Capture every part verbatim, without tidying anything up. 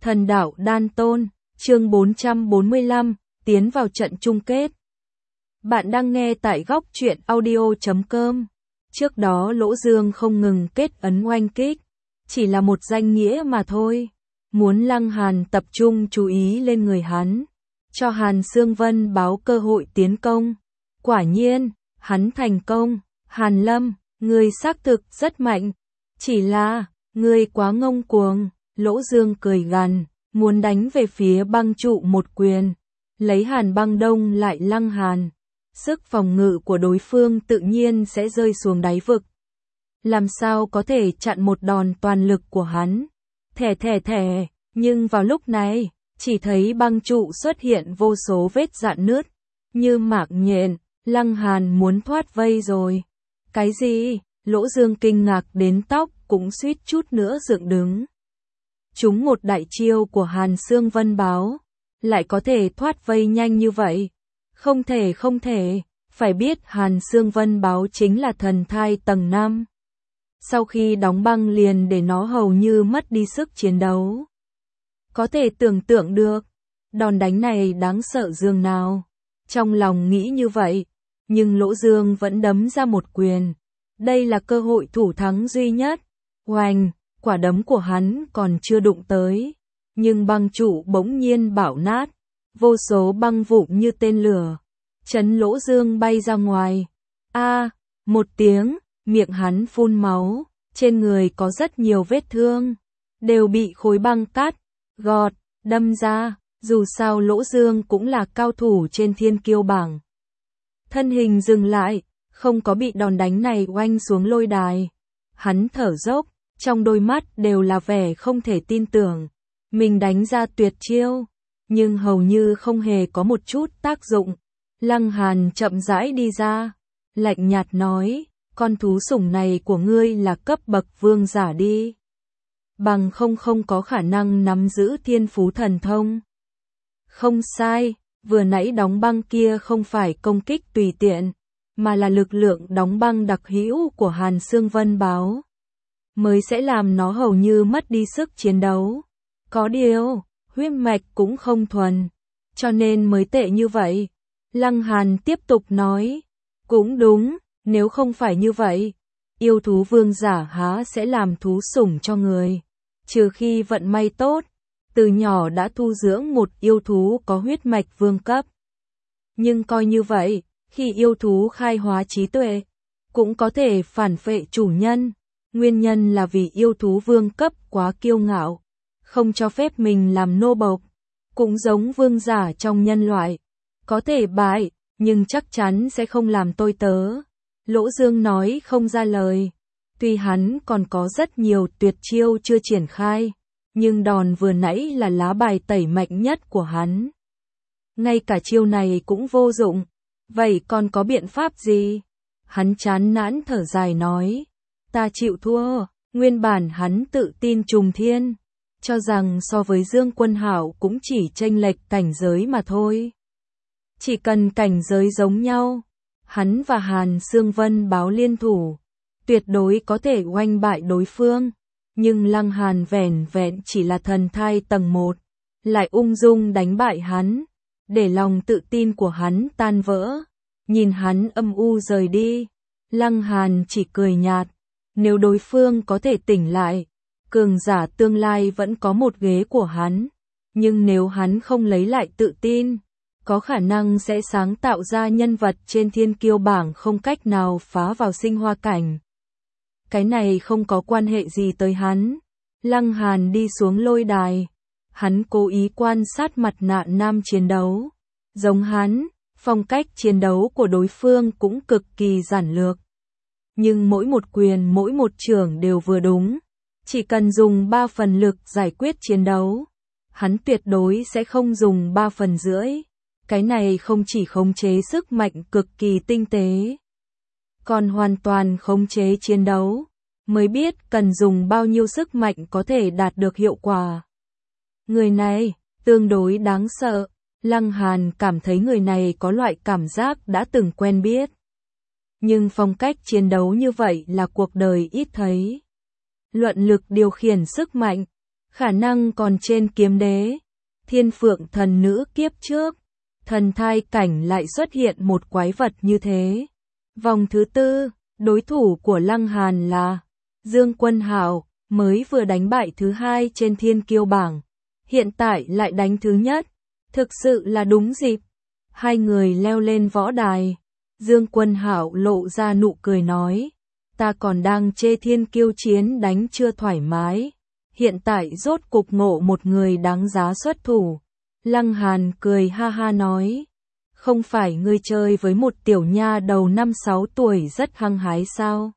Thần đạo đan tôn, chương bốn trăm bốn mươi lăm, tiến vào trận chung kết. Bạn đang nghe tại góc truyện audio chấm com. Trước đó Lỗ Dương không ngừng kết ấn oanh kích, chỉ là một danh nghĩa mà thôi. Muốn Lăng Hàn tập trung chú ý lên người hắn, cho Hàn Sương Vân báo cơ hội tiến công. Quả nhiên, hắn thành công. Hàn Lâm, ngươi xác thực rất mạnh. Chỉ là, ngươi quá ngông cuồng. Lỗ Dương cười gằn, muốn đánh về phía băng trụ một quyền, lấy Hàn Băng Đông lại Lăng Hàn. Sức phòng ngự của đối phương tự nhiên sẽ rơi xuống đáy vực. Làm sao có thể chặn một đòn toàn lực của hắn? Thẻ thẻ thẻ, nhưng vào lúc này, chỉ thấy băng trụ xuất hiện vô số vết rạn nứt, như mạc nhện. Lăng Hàn muốn thoát vây rồi. Cái gì? Lỗ Dương kinh ngạc đến tóc cũng suýt chút nữa dựng đứng. Chúng một đại chiêu của Hàn Sương Vân báo, lại có thể thoát vây nhanh như vậy. Không thể không thể, phải biết Hàn Sương Vân báo chính là thần thai tầng năm. Sau khi đóng băng liền để nó hầu như mất đi sức chiến đấu. Có thể tưởng tượng được, đòn đánh này đáng sợ dường nào. Trong lòng nghĩ như vậy, nhưng Lỗ Dương vẫn đấm ra một quyền. Đây là cơ hội thủ thắng duy nhất. Oanh! Quả đấm của hắn còn chưa đụng tới, nhưng băng trụ bỗng nhiên bạo nát, vô số băng vụn như tên lửa, chấn Lỗ Dương bay ra ngoài. A, một tiếng, miệng hắn phun máu, trên người có rất nhiều vết thương, đều bị khối băng cắt, gọt, đâm ra, dù sao Lỗ Dương cũng là cao thủ trên thiên kiêu bảng. Thân hình dừng lại, không có bị đòn đánh này oanh xuống lôi đài. Hắn thở dốc, trong đôi mắt đều là vẻ không thể tin tưởng. Mình đánh ra tuyệt chiêu, nhưng hầu như không hề có một chút tác dụng. Lăng Hàn chậm rãi đi ra, lạnh nhạt nói, con thú sủng này của ngươi là cấp bậc vương giả đi. Bằng không không có khả năng nắm giữ thiên phú thần thông. Không sai, vừa nãy đóng băng kia không phải công kích tùy tiện, mà là lực lượng đóng băng đặc hữu của Hàn Sương Vân báo, mới sẽ làm nó hầu như mất đi sức chiến đấu. Có điều, huyết mạch cũng không thuần, cho nên mới tệ như vậy. Lăng Hàn tiếp tục nói, cũng đúng, nếu không phải như vậy, yêu thú vương giả há sẽ làm thú sủng cho người, trừ khi vận may tốt, từ nhỏ đã thu dưỡng một yêu thú có huyết mạch vương cấp. Nhưng coi như vậy, khi yêu thú khai hóa trí tuệ, cũng có thể phản phệ chủ nhân. Nguyên nhân là vì yêu thú vương cấp quá kiêu ngạo, không cho phép mình làm nô bộc. Cũng giống vương giả trong nhân loại, có thể bại, nhưng chắc chắn sẽ không làm tôi tớ. Lỗ Dương nói không ra lời. Tuy hắn còn có rất nhiều tuyệt chiêu chưa triển khai, nhưng đòn vừa nãy là lá bài tẩy mạnh nhất của hắn. Ngay cả chiêu này cũng vô dụng. Vậy còn có biện pháp gì? Hắn chán nản thở dài nói, ta chịu thua. Nguyên bản hắn tự tin trùng thiên, cho rằng so với Dương Quân Hạo cũng chỉ chênh lệch cảnh giới mà thôi. Chỉ cần cảnh giới giống nhau, hắn và Hàn Sương Vân báo liên thủ, tuyệt đối có thể oanh bại đối phương. Nhưng Lăng Hàn vẻn vẹn chỉ là thần thai tầng một, lại ung dung đánh bại hắn, để lòng tự tin của hắn tan vỡ. Nhìn hắn âm u rời đi, Lăng Hàn chỉ cười nhạt. Nếu đối phương có thể tỉnh lại, cường giả tương lai vẫn có một ghế của hắn. Nhưng nếu hắn không lấy lại tự tin, có khả năng sẽ sáng tạo ra nhân vật trên thiên kiêu bảng không cách nào phá vào sinh hoa cảnh. Cái này không có quan hệ gì tới hắn. Lăng Hàn đi xuống lôi đài. Hắn cố ý quan sát mặt nạ nam chiến đấu. Giống hắn, phong cách chiến đấu của đối phương cũng cực kỳ giản lược. Nhưng mỗi một quyền mỗi một chưởng đều vừa đúng. Chỉ cần dùng ba phần lực giải quyết chiến đấu, hắn tuyệt đối sẽ không dùng ba phần rưỡi. Cái này không chỉ khống chế sức mạnh cực kỳ tinh tế, còn hoàn toàn khống chế chiến đấu. Mới biết cần dùng bao nhiêu sức mạnh có thể đạt được hiệu quả. Người này, tương đối đáng sợ. Lăng Hàn cảm thấy người này có loại cảm giác đã từng quen biết. Nhưng phong cách chiến đấu như vậy là cuộc đời ít thấy. Luận lực điều khiển sức mạnh, khả năng còn trên kiếm đế, thiên phượng thần nữ kiếp trước, thần thai cảnh lại xuất hiện một quái vật như thế. Vòng thứ tư, đối thủ của Lăng Hàn là Dương Quân Hạo, mới vừa đánh bại thứ hai trên thiên kiêu bảng, hiện tại lại đánh thứ nhất, thực sự là đúng dịp. Hai người leo lên võ đài, Dương Quân Hạo lộ ra nụ cười nói, ta còn đang chê thiên kiêu chiến đánh chưa thoải mái, hiện tại rốt cục ngộ một người đáng giá xuất thủ. Lăng Hàn cười ha ha nói, không phải ngươi chơi với một tiểu nha đầu năm sáu tuổi rất hăng hái sao?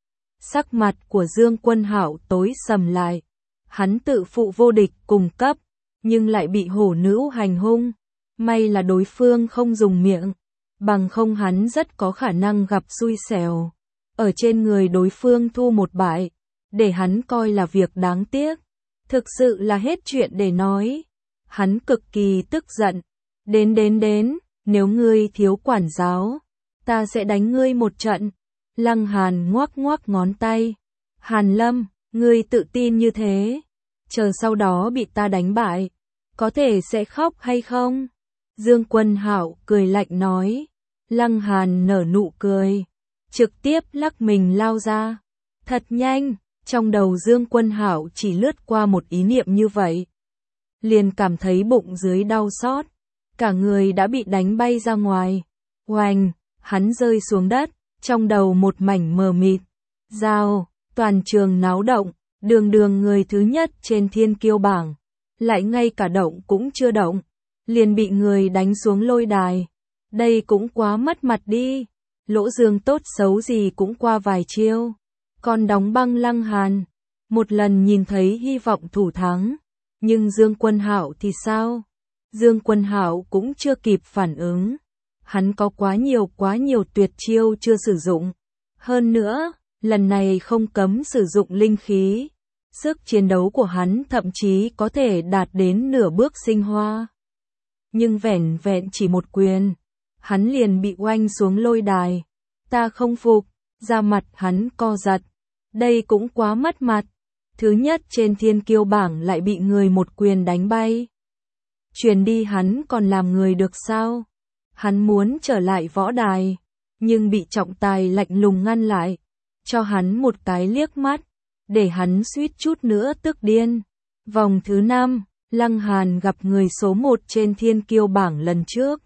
Sắc mặt của Dương Quân Hạo tối sầm lại, hắn tự phụ vô địch cùng cấp, nhưng lại bị hổ nữ hành hung, may là đối phương không dùng miệng, bằng không hắn rất có khả năng gặp xui xẻo. Ở trên người đối phương thu một bại, để hắn coi là việc đáng tiếc, thực sự là hết chuyện để nói. Hắn cực kỳ tức giận, đến đến đến, nếu ngươi thiếu quản giáo, ta sẽ đánh ngươi một trận. Lăng Hàn ngoắc ngoắc ngón tay, Hàn Lâm, ngươi tự tin như thế, chờ sau đó bị ta đánh bại, có thể sẽ khóc hay không? Dương Quân Hạo cười lạnh nói. Lăng Hàn nở nụ cười, trực tiếp lắc mình lao ra. Thật nhanh, trong đầu Dương Quân Hạo chỉ lướt qua một ý niệm như vậy, liền cảm thấy bụng dưới đau xót, cả người đã bị đánh bay ra ngoài. Oành, hắn rơi xuống đất, trong đầu một mảnh mờ mịt. Giao, toàn trường náo động, đường đường người thứ nhất trên thiên kiêu bảng, lại ngay cả động cũng chưa động, liền bị người đánh xuống lôi đài. Đây cũng quá mất mặt đi. Lỗ Dương tốt xấu gì cũng qua vài chiêu, còn đóng băng Lăng Hàn, một lần nhìn thấy hy vọng thủ thắng. Nhưng Dương Quân Hạo thì sao? Dương Quân Hạo cũng chưa kịp phản ứng. Hắn có quá nhiều quá nhiều tuyệt chiêu chưa sử dụng. Hơn nữa, lần này không cấm sử dụng linh khí. Sức chiến đấu của hắn thậm chí có thể đạt đến nửa bước sinh hoa. Nhưng vẻn vẹn chỉ một quyền, hắn liền bị oanh xuống lôi đài. Ta không phục, da mặt hắn co giật. Đây cũng quá mất mặt. Thứ nhất trên thiên kiêu bảng lại bị người một quyền đánh bay. Truyền đi hắn còn làm người được sao? Hắn muốn trở lại võ đài, nhưng bị trọng tài lạnh lùng ngăn lại, cho hắn một cái liếc mắt, để hắn suýt chút nữa tức điên. Vòng thứ năm, Lăng Hàn gặp người số một trên thiên kiêu bảng lần trước.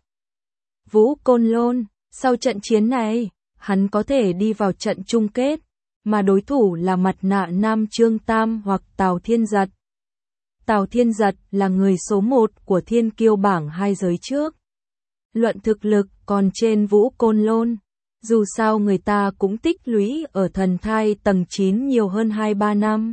Vũ Côn Lôn, sau trận chiến này, hắn có thể đi vào trận chung kết, mà đối thủ là mặt nạ nam Trương Tam hoặc Tào Thiên Giật. Tào Thiên Giật là người số một của thiên kiêu bảng hai giới trước. Luận thực lực còn trên Vũ Côn Lôn, dù sao người ta cũng tích lũy ở thần thai tầng chín nhiều hơn hai ba năm.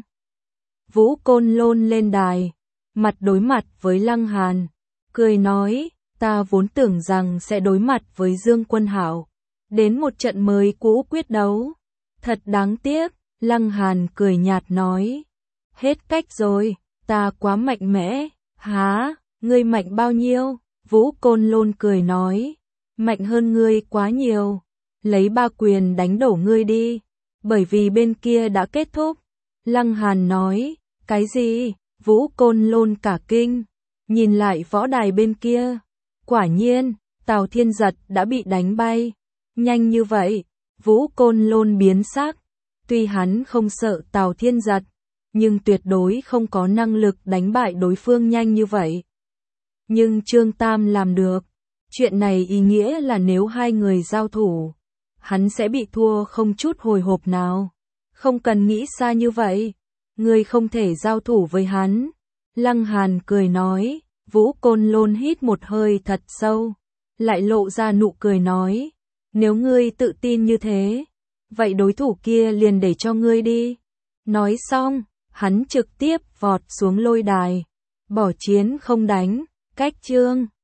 Vũ Côn Lôn lên đài, mặt đối mặt với Lăng Hàn, cười nói, ta vốn tưởng rằng sẽ đối mặt với Dương Quân Hạo, đến một trận mới cũ quyết đấu. Thật đáng tiếc, Lăng Hàn cười nhạt nói, hết cách rồi, ta quá mạnh mẽ. Hả, ngươi mạnh bao nhiêu? Vũ Côn Lôn cười nói, mạnh hơn ngươi quá nhiều, lấy ba quyền đánh đổ ngươi đi, bởi vì bên kia đã kết thúc. Lăng Hàn nói, cái gì? Vũ Côn Lôn cả kinh, nhìn lại võ đài bên kia, quả nhiên, Tào Thiên Giật đã bị đánh bay. Nhanh như vậy, Vũ Côn Lôn biến sắc, tuy hắn không sợ Tào Thiên Giật, nhưng tuyệt đối không có năng lực đánh bại đối phương nhanh như vậy. Nhưng Trương Tam làm được, chuyện này ý nghĩa là nếu hai người giao thủ, hắn sẽ bị thua không chút hồi hộp nào. Không cần nghĩ xa như vậy, ngươi không thể giao thủ với hắn. Lăng Hàn cười nói. Vũ Côn Lôn hít một hơi thật sâu, lại lộ ra nụ cười nói, nếu ngươi tự tin như thế, vậy đối thủ kia liền để cho ngươi đi. Nói xong, hắn trực tiếp vọt xuống lôi đài, bỏ chiến không đánh. Cách chương